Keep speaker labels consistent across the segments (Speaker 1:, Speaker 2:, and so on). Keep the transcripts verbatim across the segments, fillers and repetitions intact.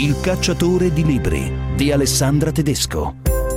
Speaker 1: Il cacciatore di libri di Alessandra Tedesco.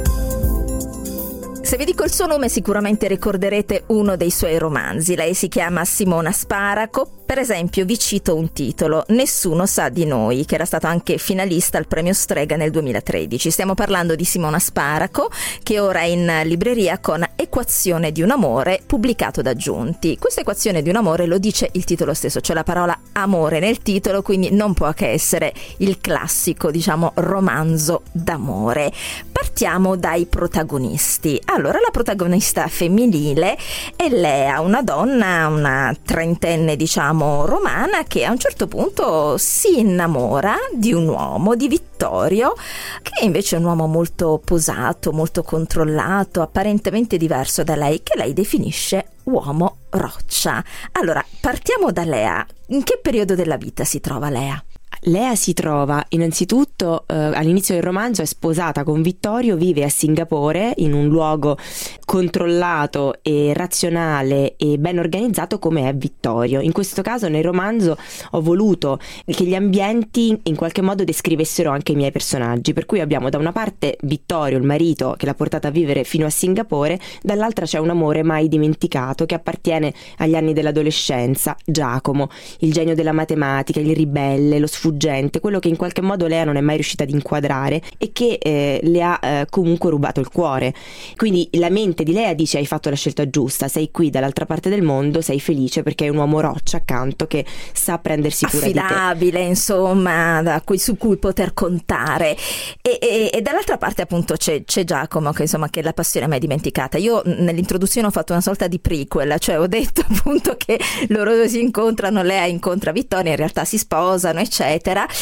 Speaker 2: Se vi dico il suo nome sicuramente ricorderete uno dei suoi romanzi. Lei si chiama Simona Sparaco. Per esempio vi cito un titolo, Nessuno sa di noi, che era stato anche finalista al premio Strega nel duemilatredici. Stiamo parlando di Simona Sparaco, che ora è in libreria con Equazione di un amore, pubblicato da Giunti. Questa equazione di un amore lo dice il titolo stesso, c'è la parola amore nel titolo, quindi non può che essere il classico, diciamo, romanzo d'amore. Partiamo dai protagonisti. Allora, la protagonista femminile è Lea, una donna, una trentenne, diciamo, romana, che a un certo punto si innamora di un uomo, di Vittorio, che invece è un uomo molto posato, molto controllato, apparentemente diverso da lei, che lei definisce uomo roccia. Allora, partiamo da Lea. In che periodo della vita si trova Lea?
Speaker 3: Lea si trova innanzitutto eh, all'inizio del romanzo, è sposata con Vittorio, vive a Singapore in un luogo controllato e razionale e ben organizzato come è Vittorio. In questo caso nel romanzo ho voluto che gli ambienti in qualche modo descrivessero anche i miei personaggi, per cui abbiamo da una parte Vittorio, il marito che l'ha portata a vivere fino a Singapore, dall'altra c'è un amore mai dimenticato che appartiene agli anni dell'adolescenza, Giacomo, il genio della matematica, il ribelle, lo sfuggente, quello che in qualche modo Lea non è mai riuscita ad inquadrare e che eh, le ha eh, comunque rubato il cuore. Quindi la mente di Lea dice: hai fatto la scelta giusta, sei qui dall'altra parte del mondo, sei felice perché hai un uomo roccia accanto che sa prendersi cura di te,
Speaker 2: affidabile, insomma, da cui, su cui poter contare. E, e, e dall'altra parte appunto c'è, c'è Giacomo, che insomma che la passione mai dimenticata. Io nell'introduzione ho fatto una sorta di prequel, cioè ho detto appunto che loro si incontrano, Lea incontra Vittorio, in realtà si sposano eccetera,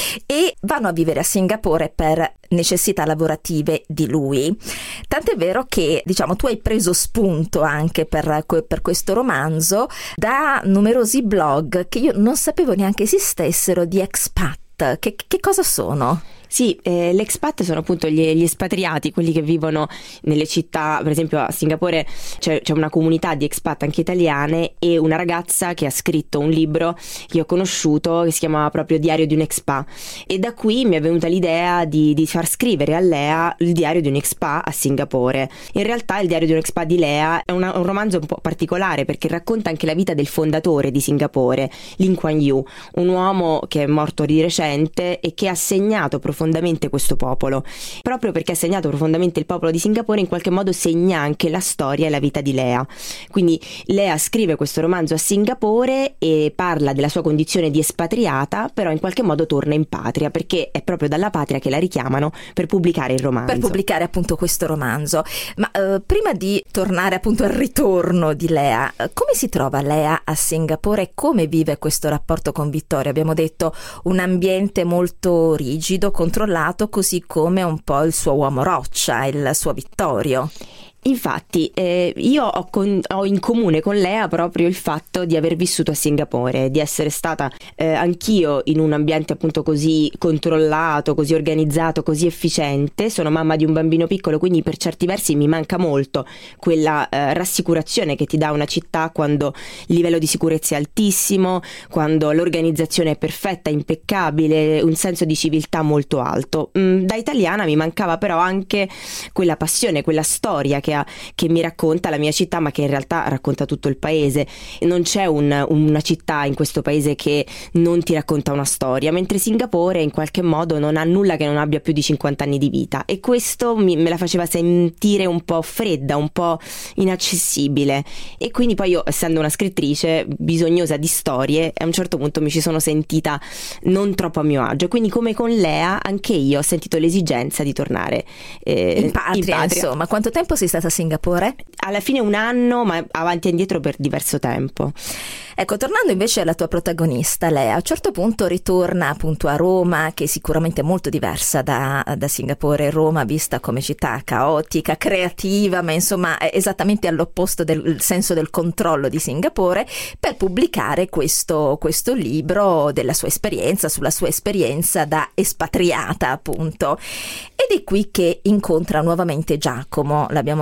Speaker 2: e vanno a vivere a Singapore per necessità lavorative di lui. Tant'è vero che, diciamo, tu hai preso spunto anche per, per questo romanzo da numerosi blog che io non sapevo neanche esistessero, di expat. Che, che cosa sono?
Speaker 3: Sì, eh, gli expat sono appunto gli, gli espatriati, quelli che vivono nelle città. Per esempio a Singapore c'è, c'è una comunità di expat anche italiane, e una ragazza che ha scritto un libro che ho conosciuto che si chiamava proprio Diario di un expat, e da qui mi è venuta l'idea di, di far scrivere a Lea il diario di un expat a Singapore. In realtà il diario di un expat di Lea è una, un romanzo un po' particolare perché racconta anche la vita del fondatore di Singapore, Lee Kuan Yew, un uomo che è morto di recente e che ha segnato profondamente profondamente questo popolo. Proprio perché ha segnato profondamente il popolo di Singapore, in qualche modo segna anche la storia e la vita di Lea. Quindi Lea scrive questo romanzo a Singapore e parla della sua condizione di espatriata, però in qualche modo torna in patria, perché è proprio dalla patria che la richiamano per pubblicare il romanzo.
Speaker 2: Per pubblicare appunto questo romanzo. Ma eh, prima di tornare appunto al ritorno di Lea, come si trova Lea a Singapore e come vive questo rapporto con Vittorio? Abbiamo detto un ambiente molto rigido, controllato, così come un po' il suo uomo roccia, il suo Vittorio.
Speaker 3: Infatti eh, io ho, con, ho in comune con Lea proprio il fatto di aver vissuto a Singapore, di essere stata eh, anch'io in un ambiente appunto così controllato, così organizzato, così efficiente. Sono mamma di un bambino piccolo, quindi per certi versi mi manca molto quella eh, rassicurazione che ti dà una città quando il livello di sicurezza è altissimo, quando l'organizzazione è perfetta, impeccabile, un senso di civiltà molto alto. Mm, da italiana mi mancava però anche quella passione, quella storia che che mi racconta la mia città, ma che in realtà racconta tutto il paese. Non c'è un, una città in questo paese che non ti racconta una storia, mentre Singapore in qualche modo non ha nulla che non abbia più di cinquanta anni di vita, e questo mi, me la faceva sentire un po' fredda, un po' inaccessibile. E quindi poi io, essendo una scrittrice bisognosa di storie, a un certo punto mi ci sono sentita non troppo a mio agio, quindi come con Lea anche io ho sentito l'esigenza di tornare eh,
Speaker 2: in patria, in patria. Insomma, quanto tempo sei stata a Singapore?
Speaker 3: Alla fine un anno, ma avanti e indietro per diverso tempo.
Speaker 2: Ecco, tornando invece alla tua protagonista, Lea, a un certo punto ritorna appunto a Roma, che è sicuramente molto diversa da, da Singapore. Roma vista come città caotica, creativa, ma insomma è esattamente all'opposto del senso del controllo di Singapore, per pubblicare questo, questo libro della sua esperienza, sulla sua esperienza da espatriata appunto. Ed è qui che incontra nuovamente Giacomo, l'abbiamo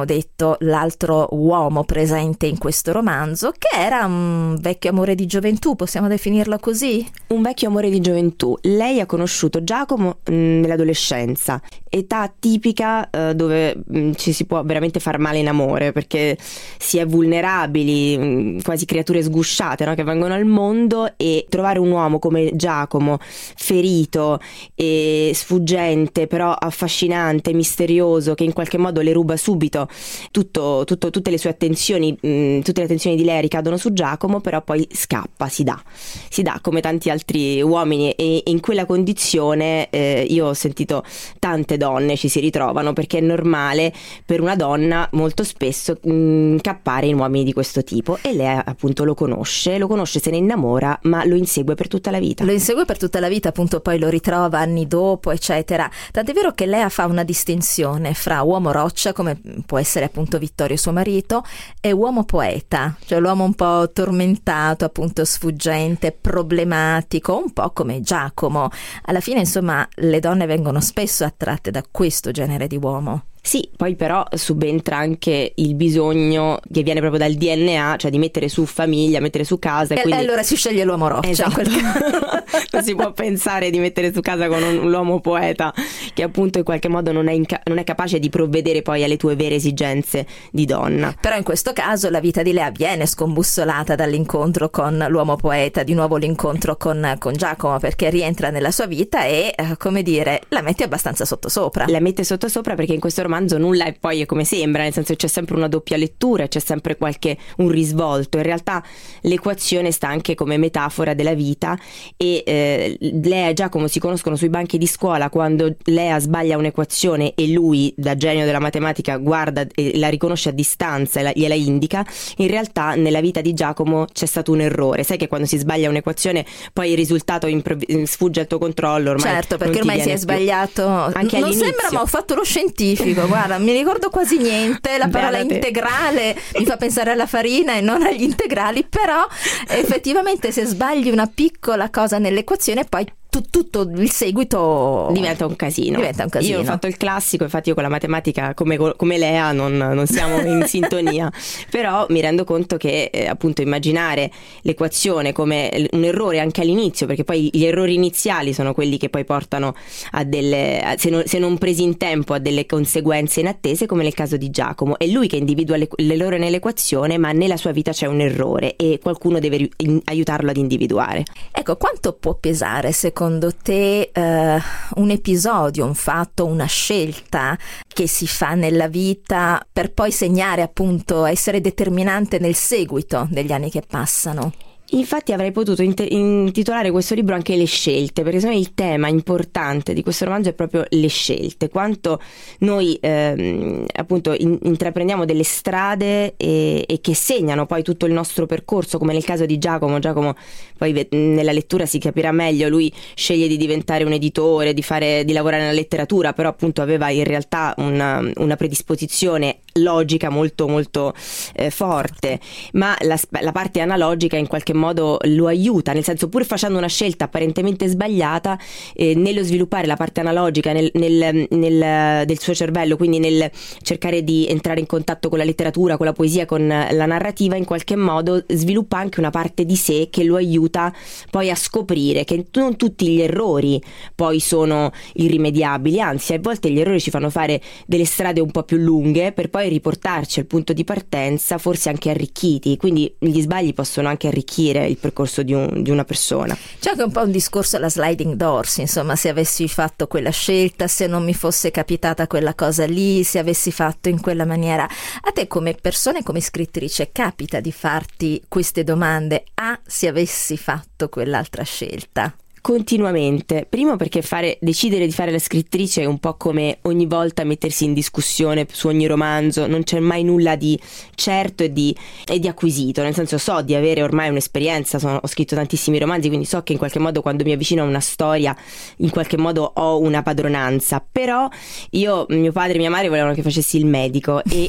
Speaker 2: detto l'altro uomo presente in questo romanzo, che era un vecchio amore di gioventù, possiamo definirlo così?
Speaker 3: Un vecchio amore di gioventù. Lei ha conosciuto Giacomo mh, nell'adolescenza, età tipica eh, dove mh, ci si può veramente far male in amore, perché si è vulnerabili, mh, quasi creature sgusciate, no? Che vengono al mondo, e trovare un uomo come Giacomo, ferito e sfuggente, però affascinante, misterioso, che in qualche modo le ruba subito tutto, tutto, tutte le sue attenzioni, mh, tutte le attenzioni di lei ricadono su Giacomo, però poi scappa, si dà, si dà come tanti altri uomini, e in quella condizione eh, io ho sentito tante donne ci si ritrovano, perché è normale per una donna molto spesso mh, incappare in uomini di questo tipo, e lei appunto lo conosce, lo conosce, se ne innamora, ma lo insegue per tutta la vita.
Speaker 2: Lo insegue per tutta la vita, appunto, poi lo ritrova anni dopo, eccetera. Tant'è vero che lei fa una distinzione fra uomo roccia, come può essere appunto Vittorio suo marito, e uomo poeta, cioè l'uomo un po' tormentato, appunto sfuggente, problematico, un po' come Giacomo. Alla fine, insomma, le donne vengono spesso attratte da questo genere di uomo.
Speaker 3: Sì, poi però subentra anche il bisogno che viene proprio dal D N A, cioè di mettere su famiglia, mettere su casa.
Speaker 2: E,
Speaker 3: quindi...
Speaker 2: e allora si sceglie l'uomo roccia.
Speaker 3: Esatto. Non si può pensare di mettere su casa con un, l'uomo poeta, che appunto in qualche modo non è, inca- non è capace di provvedere poi alle tue vere esigenze di donna.
Speaker 2: Però in questo caso la vita di Lea viene scombussolata dall'incontro con l'uomo poeta, di nuovo l'incontro con, con Giacomo, perché rientra nella sua vita e, eh, come dire, la mette abbastanza sottosopra.
Speaker 3: La mette sottosopra perché in questo romanzo nulla è poi è come sembra, nel senso che c'è sempre una doppia lettura, c'è sempre qualche un risvolto. In realtà l'equazione sta anche come metafora della vita, e eh, Lea e Giacomo si conoscono sui banchi di scuola quando Lea sbaglia un'equazione e lui, da genio della matematica, guarda e la riconosce a distanza e la, gliela indica. In realtà nella vita di Giacomo c'è stato un errore. Sai che quando si sbaglia un'equazione poi il risultato improvv- sfugge al tuo controllo, ormai
Speaker 2: certo, perché ormai si è sbagliato anche non all'inizio. Sembra, ma ho fatto lo scientifico, guarda, mi ricordo quasi niente, la parola
Speaker 3: Beata te.
Speaker 2: Integrale mi fa pensare alla farina e non agli integrali, però effettivamente se sbagli una piccola cosa nell'equazione poi tu, tutto il seguito
Speaker 3: diventa un casino.
Speaker 2: Diventa un casino.
Speaker 3: Io ho fatto il classico, infatti io con la matematica come, come Lea non, non siamo in sintonia, però mi rendo conto che eh, appunto immaginare l'equazione come un errore anche all'inizio, perché poi gli errori iniziali sono quelli che poi portano a delle, a, se, non, se non presi in tempo, a delle conseguenze inattese, come nel caso di Giacomo. È lui che individua le, l'errore nell'equazione, ma nella sua vita c'è un errore e qualcuno deve in, aiutarlo ad individuare.
Speaker 2: Ecco, quanto può pesare secondo Secondo te eh, un episodio, un fatto, una scelta che si fa nella vita per poi segnare, appunto, essere determinante nel seguito degli anni che passano?
Speaker 3: Infatti avrei potuto int- intitolare questo libro anche Le scelte, perché secondo me il tema importante di questo romanzo è proprio le scelte, quanto noi ehm, appunto in- intraprendiamo delle strade e-, e che segnano poi tutto il nostro percorso, come nel caso di Giacomo. Giacomo poi ve- nella lettura si capirà meglio, lui sceglie di diventare un editore, di, fare, di lavorare nella letteratura, però appunto aveva in realtà una, una predisposizione logica molto molto eh, forte, ma la, la parte analogica in qualche modo lo aiuta, nel senso, pur facendo una scelta apparentemente sbagliata, eh, nello sviluppare la parte analogica nel, nel, nel, del suo cervello, quindi nel cercare di entrare in contatto con la letteratura, con la poesia, con la narrativa, in qualche modo sviluppa anche una parte di sé che lo aiuta poi a scoprire che non tutti gli errori poi sono irrimediabili, anzi a volte gli errori ci fanno fare delle strade un po' più lunghe per poi riportarci al punto di partenza forse anche arricchiti, quindi gli sbagli possono anche arricchire il percorso di, un, di una persona.
Speaker 2: C'è anche un po' un discorso alla sliding doors, insomma, se avessi fatto quella scelta, se non mi fosse capitata quella cosa lì, se avessi fatto in quella maniera. A te come persona e come scrittrice capita di farti queste domande? Ah, se avessi fatto quell'altra scelta?
Speaker 3: Continuamente, primo perché fare, decidere di fare la scrittrice è un po' come ogni volta mettersi in discussione su ogni romanzo, non c'è mai nulla di certo e di, e di acquisito, nel senso so di avere ormai un'esperienza, sono, ho scritto tantissimi romanzi, quindi so che in qualche modo quando mi avvicino a una storia in qualche modo ho una padronanza, però io, mio padre e mia madre volevano che facessi il medico e,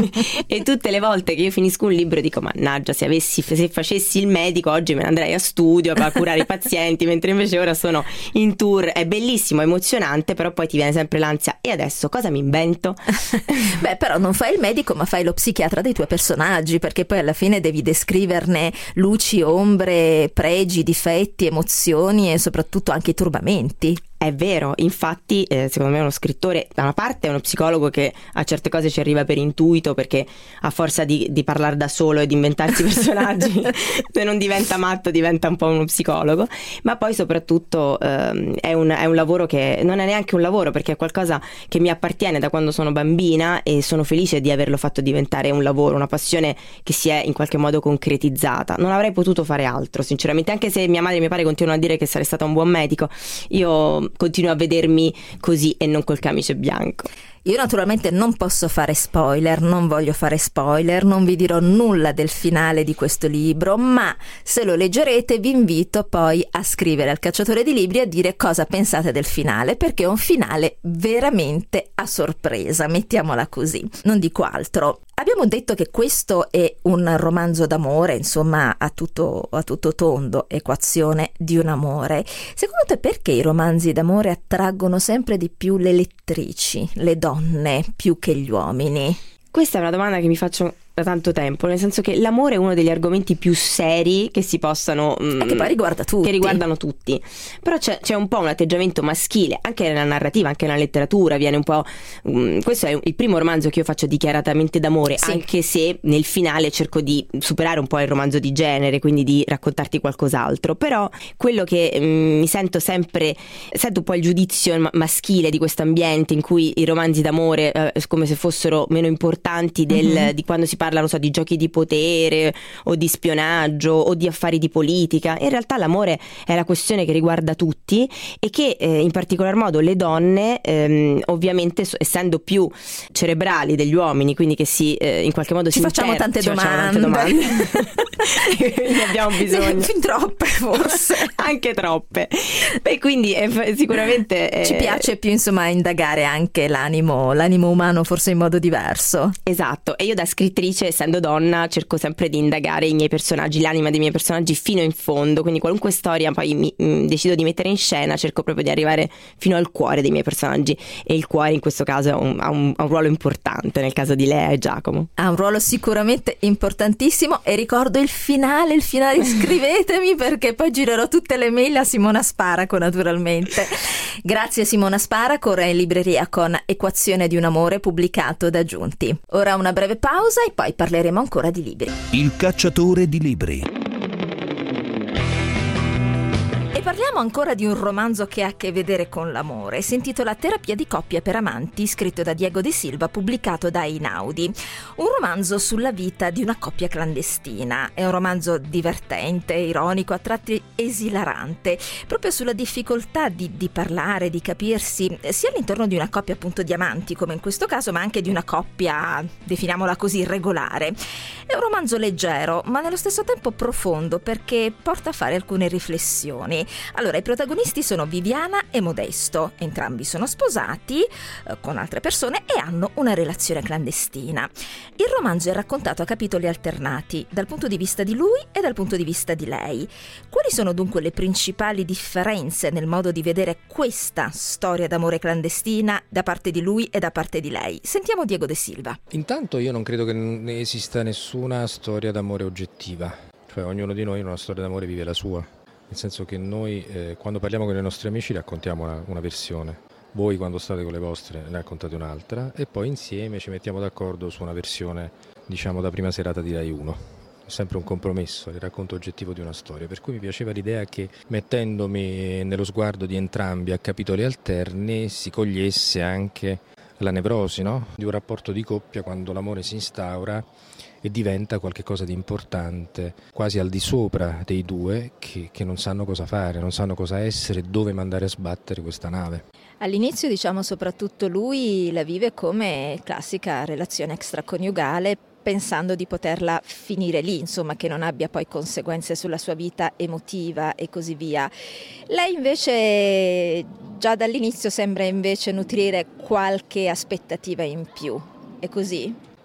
Speaker 3: e tutte le volte che io finisco un libro dico mannaggia, se avessi se facessi il medico oggi me ne andrei a studio a curare i pazienti, mentre invece invece ora sono in tour, è bellissimo, emozionante, però poi ti viene sempre l'ansia, e adesso cosa mi invento?
Speaker 2: Beh, però non fai il medico ma fai lo psichiatra dei tuoi personaggi, perché poi alla fine devi descriverne luci, ombre, pregi, difetti, emozioni e soprattutto anche i turbamenti.
Speaker 3: È vero, infatti eh, secondo me uno scrittore da una parte è uno psicologo che a certe cose ci arriva per intuito, perché a forza di, di parlare da solo e di inventarsi personaggi se non diventa matto diventa un po' uno psicologo, ma poi soprattutto ehm, è, un, è un lavoro che non è neanche un lavoro, perché è qualcosa che mi appartiene da quando sono bambina e sono felice di averlo fatto diventare un lavoro, una passione che si è in qualche modo concretizzata. Non avrei potuto fare altro sinceramente, anche se mia madre e mio padre continuano a dire che sarei stata un buon medico, io continuo a vedermi così e non col camice bianco.
Speaker 2: Io naturalmente non posso fare spoiler, non voglio fare spoiler, non vi dirò nulla del finale di questo libro, ma se lo leggerete vi invito poi a scrivere al Cacciatore di Libri a dire cosa pensate del finale, perché è un finale veramente a sorpresa, mettiamola così, non dico altro. Abbiamo detto che questo è un romanzo d'amore, insomma a tutto, a tutto tondo, equazione di un amore. Secondo te perché i romanzi d'amore attraggono sempre di più le lettrici, le donne, più che gli uomini?
Speaker 3: Questa è una domanda che mi faccio da tanto tempo, nel senso che l'amore è uno degli argomenti più seri che si possano
Speaker 2: mm, e che poi riguarda tutti,
Speaker 3: che riguardano tutti, però c'è, c'è un po' un atteggiamento maschile anche nella narrativa, anche nella letteratura, viene un po' um, questo è il primo romanzo che io faccio dichiaratamente d'amore, sì. Anche se nel finale cerco di superare un po' il romanzo di genere, quindi di raccontarti qualcos'altro, però quello che um, mi sento sempre sento un po' il giudizio ma- maschile di questo ambiente in cui i romanzi d'amore eh, come se fossero meno importanti del, mm-hmm. di quando si parla, non so, di giochi di potere o di spionaggio o di affari di politica. In realtà l'amore è la questione che riguarda tutti e che eh, in particolar modo le donne ehm, ovviamente essendo più cerebrali degli uomini, quindi che si eh, in qualche modo
Speaker 2: ci
Speaker 3: si
Speaker 2: facciamo
Speaker 3: inter-
Speaker 2: tante
Speaker 3: ci
Speaker 2: domande,
Speaker 3: facciamo tante domande. Ne abbiamo bisogno.
Speaker 2: Fin troppe forse.
Speaker 3: Anche troppe. Beh, quindi eh, sicuramente eh,
Speaker 2: ci piace più insomma indagare anche l'animo, l'animo umano forse in modo diverso.
Speaker 3: Esatto, e io da scrittrice, essendo donna, cerco sempre di indagare i miei personaggi, l'anima dei miei personaggi fino in fondo, quindi qualunque storia poi mi, mi decido di mettere in scena cerco proprio di arrivare fino al cuore dei miei personaggi, e il cuore in questo caso ha un, ha un, ha un ruolo importante nel caso di Lea e Giacomo.
Speaker 2: Ha un ruolo sicuramente importantissimo, e ricordo il finale, il finale scrivetemi perché poi girerò tutte le mail a Simona Sparaco naturalmente. Grazie Simona Sparaco, ora in libreria con Equazione di un amore pubblicato da Giunti. Ora una breve pausa e poi parleremo ancora di libri.
Speaker 1: Il Cacciatore di Libri.
Speaker 2: Parliamo ancora di un romanzo che ha a che vedere con l'amore. Si intitola Terapia di coppia per amanti, scritto da Diego De Silva, pubblicato da Einaudi. Un romanzo sulla vita di una coppia clandestina. È un romanzo divertente, ironico, a tratti esilarante, proprio sulla difficoltà di, di parlare, di capirsi, sia all'interno di una coppia appunto di amanti, come in questo caso, ma anche di una coppia, definiamola così, regolare. È un romanzo leggero, ma nello stesso tempo profondo, perché porta a fare alcune riflessioni. Allora, i protagonisti sono Viviana e Modesto, entrambi sono sposati eh, con altre persone e hanno una relazione clandestina. Il romanzo è raccontato a capitoli alternati, dal punto di vista di lui e dal punto di vista di lei. Quali sono dunque le principali differenze nel modo di vedere questa storia d'amore clandestina da parte di lui e da parte di lei? Sentiamo Diego De Silva.
Speaker 4: Intanto io non credo che ne esista nessuna storia d'amore oggettiva, cioè ognuno di noi in una storia d'amore vive la sua. Nel senso che noi eh, quando parliamo con i nostri amici raccontiamo una, una versione, voi quando state con le vostre ne raccontate un'altra e poi insieme ci mettiamo d'accordo su una versione, diciamo, da prima serata di Rai uno. È sempre un compromesso, il racconto oggettivo di una storia, per cui mi piaceva l'idea che mettendomi nello sguardo di entrambi a capitoli alterni si cogliesse anche la nevrosi, no? Di un rapporto di coppia quando l'amore si instaura e diventa qualcosa di importante, quasi al di sopra dei due che, che non sanno cosa fare, non sanno cosa essere, dove mandare a sbattere questa nave.
Speaker 2: All'inizio, diciamo, soprattutto lui la vive come classica relazione extraconiugale, pensando di poterla finire lì, insomma, che non abbia poi conseguenze sulla sua vita emotiva e così via. Lei invece già dall'inizio sembra invece nutrire qualche aspettativa in più, è così?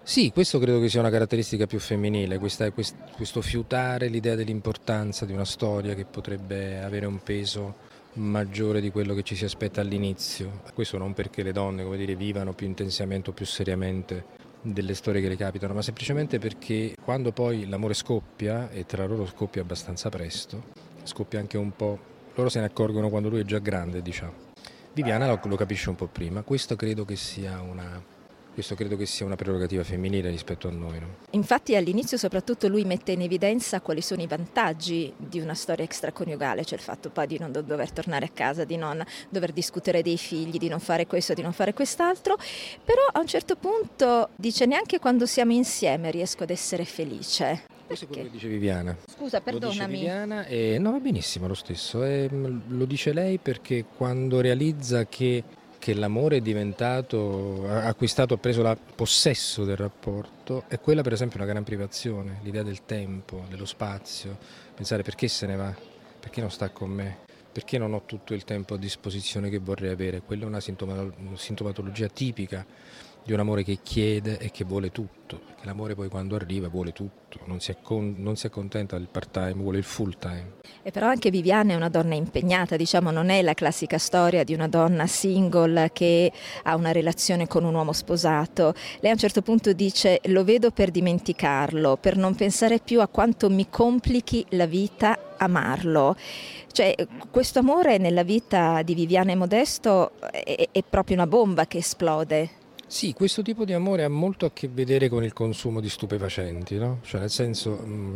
Speaker 4: Sì, questo credo che sia una caratteristica più femminile, questa, quest, questo fiutare l'idea dell'importanza di una storia che potrebbe avere un peso maggiore di quello che ci si aspetta all'inizio. Questo non perché le donne, come dire, vivano più intensamente o più seriamente delle storie che le capitano, ma semplicemente perché quando poi l'amore scoppia, e tra loro scoppia abbastanza presto, scoppia anche un po', loro se ne accorgono quando lui è già grande, diciamo. Viviana lo, lo capisce un po' prima, questo credo che sia una... Questo credo che sia una prerogativa femminile rispetto a noi, no?
Speaker 2: Infatti all'inizio soprattutto lui mette in evidenza quali sono i vantaggi di una storia extraconiugale, cioè il fatto poi di non dover tornare a casa, di non dover discutere dei figli, di non fare questo, di non fare quest'altro, però a un certo punto dice neanche quando siamo insieme riesco ad essere felice.
Speaker 4: Questo è quello che dice Viviana.
Speaker 2: Scusa, perdonami.
Speaker 4: Lo dice Viviana e no, va benissimo lo stesso, e lo dice lei perché quando realizza che che l'amore è diventato, ha acquistato, ha preso la possesso del rapporto, è quella per esempio una gran privazione, l'idea del tempo, dello spazio, pensare perché se ne va, perché non sta con me, perché non ho tutto il tempo a disposizione che vorrei avere. Quella è una sintomatologia tipica di un amore che chiede e che vuole tutto, perché l'amore poi quando arriva vuole tutto, non si, accon- non si accontenta del part time, vuole il full time.
Speaker 2: E però anche Viviana è una donna impegnata, diciamo, non è la classica storia di una donna single che ha una relazione con un uomo sposato. Lei a un certo punto dice: lo vedo per dimenticarlo, per non pensare più a quanto mi complichi la vita amarlo. Cioè questo amore nella vita di Viviana e Modesto è, è proprio una bomba che esplode.
Speaker 4: Sì, questo tipo di amore ha molto a che vedere con il consumo di stupefacenti, no? Cioè nel senso,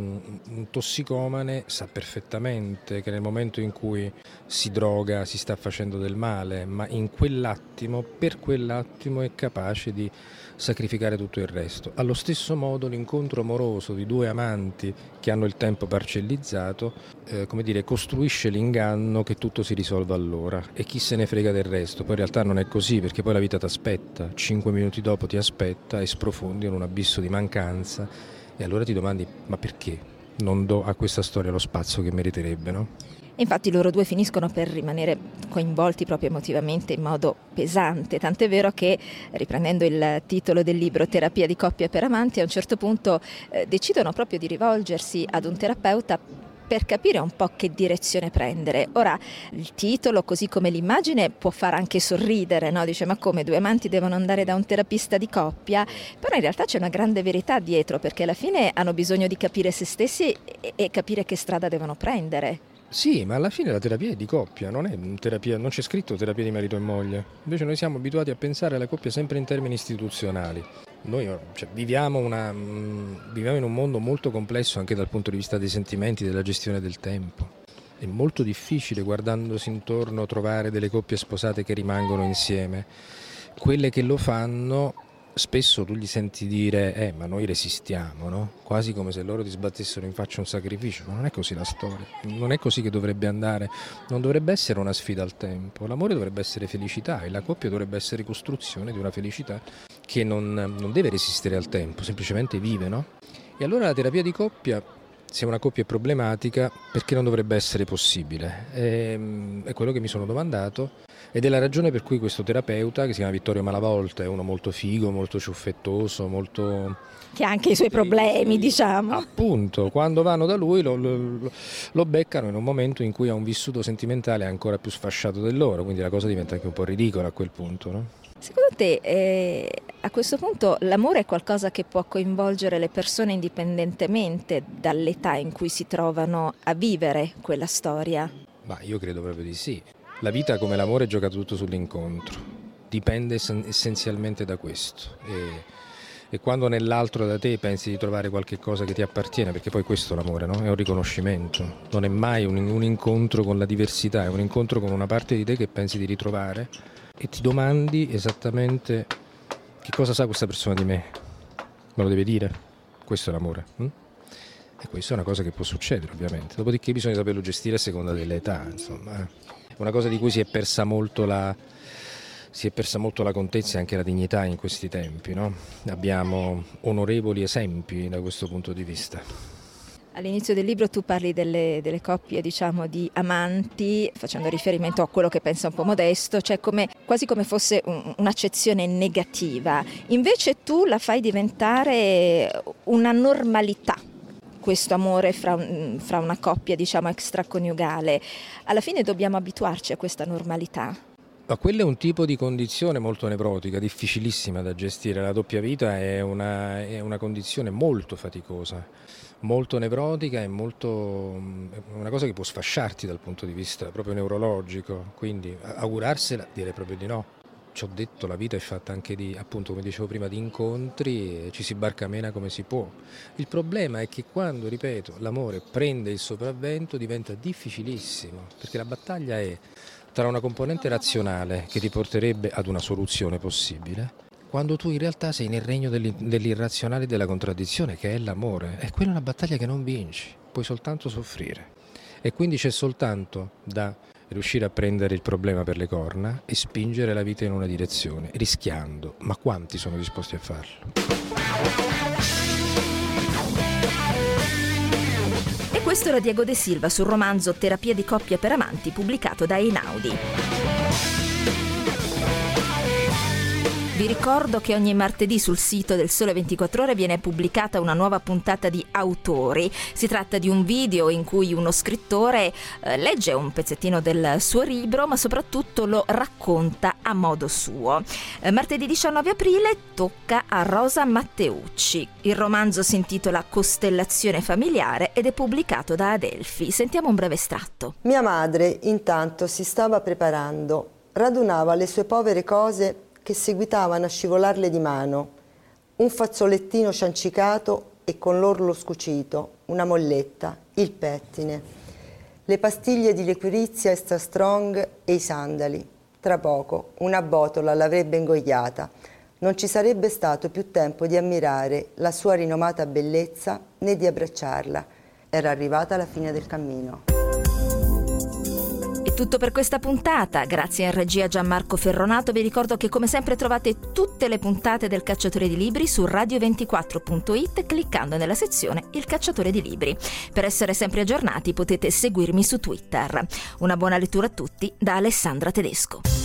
Speaker 4: un tossicomane sa perfettamente che nel momento in cui si droga si sta facendo del male, ma in quell'attimo, per quell'attimo è capace di sacrificare tutto il resto. Allo stesso modo l'incontro amoroso di due amanti che hanno il tempo parcellizzato, eh, come dire, costruisce l'inganno che tutto si risolva all'ora e chi se ne frega del resto. Poi in realtà non è così, perché poi la vita ti aspetta, cinque minuti dopo ti aspetta e sprofondi in un abisso di mancanza e allora ti domandi: ma perché non do a questa storia lo spazio che meriterebbe, no?
Speaker 2: Infatti loro due finiscono per rimanere coinvolti proprio emotivamente in modo pesante, tant'è vero che, riprendendo il titolo del libro Terapia di coppia per amanti, a un certo punto eh, decidono proprio di rivolgersi ad un terapeuta per capire un po' che direzione prendere. Ora, il titolo, così come l'immagine, può far anche sorridere, no? Dice: ma come, due amanti devono andare da un terapista di coppia? Però in realtà c'è una grande verità dietro, perché alla fine hanno bisogno di capire se stessi e, e capire che strada devono prendere.
Speaker 4: Sì, ma alla fine la terapia è di coppia, non è terapia, non c'è scritto terapia di marito e moglie. Invece noi siamo abituati a pensare alla coppia sempre in termini istituzionali. Noi cioè, viviamo, una, mh, viviamo in un mondo molto complesso anche dal punto di vista dei sentimenti, della gestione del tempo. È molto difficile, guardandosi intorno, trovare delle coppie sposate che rimangono insieme. Quelle che lo fanno, spesso tu gli senti dire eh ma noi resistiamo, no? Quasi come se loro ti sbattessero in faccia un sacrificio, ma non è così la storia, non è così che dovrebbe andare, non dovrebbe essere una sfida al tempo, l'amore dovrebbe essere felicità e la coppia dovrebbe essere costruzione di una felicità che non, non deve resistere al tempo, semplicemente vive, no? E allora la terapia di coppia, se una coppia è problematica, perché non dovrebbe essere possibile? È, è quello che mi sono domandato ed è la ragione per cui questo terapeuta, che si chiama Vittorio Malavolta, è uno molto figo, molto ciuffettoso, molto...
Speaker 2: che ha anche i suoi problemi, diciamo.
Speaker 4: Appunto, quando vanno da lui lo, lo, lo beccano in un momento in cui ha un vissuto sentimentale ancora più sfasciato del loro, quindi la cosa diventa anche un po' ridicola a quel punto, no?
Speaker 2: Secondo te eh, a questo punto l'amore è qualcosa che può coinvolgere le persone indipendentemente dall'età in cui si trovano a vivere quella storia?
Speaker 4: Ma io credo proprio di sì. La vita come l'amore gioca tutto sull'incontro, dipende essenzialmente da questo e, e quando nell'altro da te pensi di trovare qualche cosa che ti appartiene, perché poi questo è l'amore, no? È un riconoscimento, non è mai un, un incontro con la diversità, è un incontro con una parte di te che pensi di ritrovare e ti domandi esattamente che cosa sa questa persona di me, me lo deve dire, questo è l'amore. Hm? E questa è una cosa che può succedere ovviamente, dopodiché bisogna saperlo gestire a seconda dell'età, insomma. Eh. Una cosa di cui si è persa molto la, si è persa molto la contezza e anche la dignità in questi tempi, no? Abbiamo onorevoli esempi da questo punto di vista.
Speaker 2: All'inizio del libro tu parli delle, delle coppie, diciamo, di amanti, facendo riferimento a quello che pensa un po' Modesto, cioè come, quasi come fosse un, un'accezione negativa. Invece tu la fai diventare una normalità, questo amore fra, un, fra una coppia, diciamo, extraconiugale. Alla fine dobbiamo abituarci a questa normalità.
Speaker 4: Ma quello è un tipo di condizione molto nevrotica, difficilissima da gestire. La doppia vita è una, è una condizione molto faticosa, molto nevrotica e molto, una cosa che può sfasciarti dal punto di vista proprio neurologico. Quindi augurarsela, direi proprio di no. Ci ho detto, la vita è fatta anche di, appunto, come dicevo prima, di incontri, e ci si barcamena come si può. Il problema è che quando, ripeto, l'amore prende il sopravvento diventa difficilissimo, perché la battaglia è tra una componente razionale che ti porterebbe ad una soluzione possibile, quando tu in realtà sei nel regno dell'irrazionale e della contraddizione, che è l'amore. E quella è una battaglia che non vinci, puoi soltanto soffrire. E quindi c'è soltanto da riuscire a prendere il problema per le corna e spingere la vita in una direzione, rischiando. Ma quanti sono disposti a farlo?
Speaker 2: Questo era Diego De Silva sul romanzo Terapia di coppia per amanti, pubblicato da Einaudi. Vi ricordo che ogni martedì sul sito del Sole ventiquattro Ore viene pubblicata una nuova puntata di Autori. Si tratta di un video in cui uno scrittore eh, legge un pezzettino del suo libro, ma soprattutto lo racconta a modo suo. Eh, martedì diciannove aprile tocca a Rosa Matteucci. Il romanzo si intitola Costellazione familiare ed è pubblicato da Adelphi. Sentiamo un breve estratto.
Speaker 5: Mia madre intanto si stava preparando, radunava le sue povere cose che seguitavano a scivolarle di mano, un fazzolettino ciancicato e con l'orlo scucito, una molletta, il pettine, le pastiglie di liquirizia extra strong e i sandali. Tra poco una botola l'avrebbe ingoiata. Non ci sarebbe stato più tempo di ammirare la sua rinomata bellezza né di abbracciarla. Era arrivata la fine del cammino.
Speaker 2: Tutto per questa puntata, grazie in regia Gianmarco Ferronato. Vi ricordo che come sempre trovate tutte le puntate del Cacciatore di Libri su radio ventiquattro punto it cliccando nella sezione Il Cacciatore di Libri. Per essere sempre aggiornati potete seguirmi su Twitter. Una buona lettura a tutti da Alessandra Tedesco.